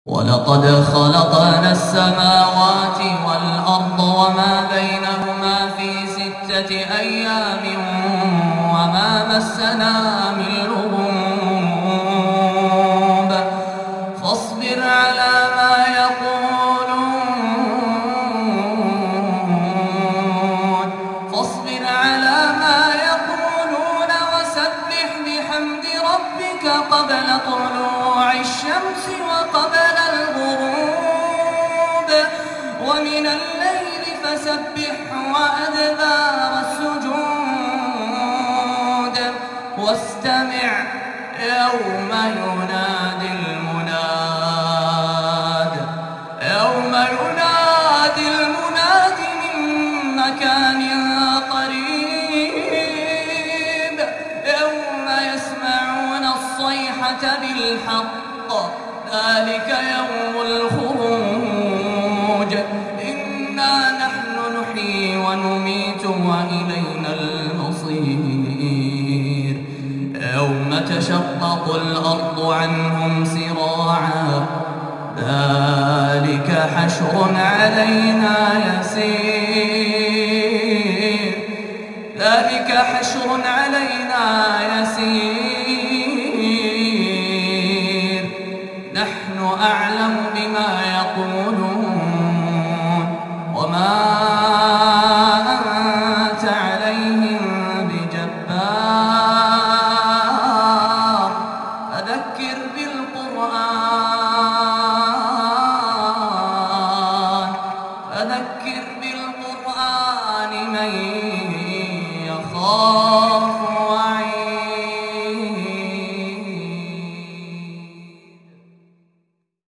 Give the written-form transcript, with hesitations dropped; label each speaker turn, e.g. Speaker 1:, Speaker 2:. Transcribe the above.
Speaker 1: ولقد خلقنا السماوات والأرض وما بينهما في 6 أيام وما مسنا من لغوب فاصبر على ما يقولون وسبح بحمد ربك قبل طلوع الشمس وقبل الغروب ومن الليل فسبحه وأدبار السجود واستمع يوم ينادي المناد من مكان قريب يوم يسمعون الصيحة بالحق ذلك يوم الخروج إنا نحن نحيي ونميت وإلينا المصير يوم تشقق الأرض عنهم سراعا ذلك حشر علينا يسير نحن أعلم بما يقولون وما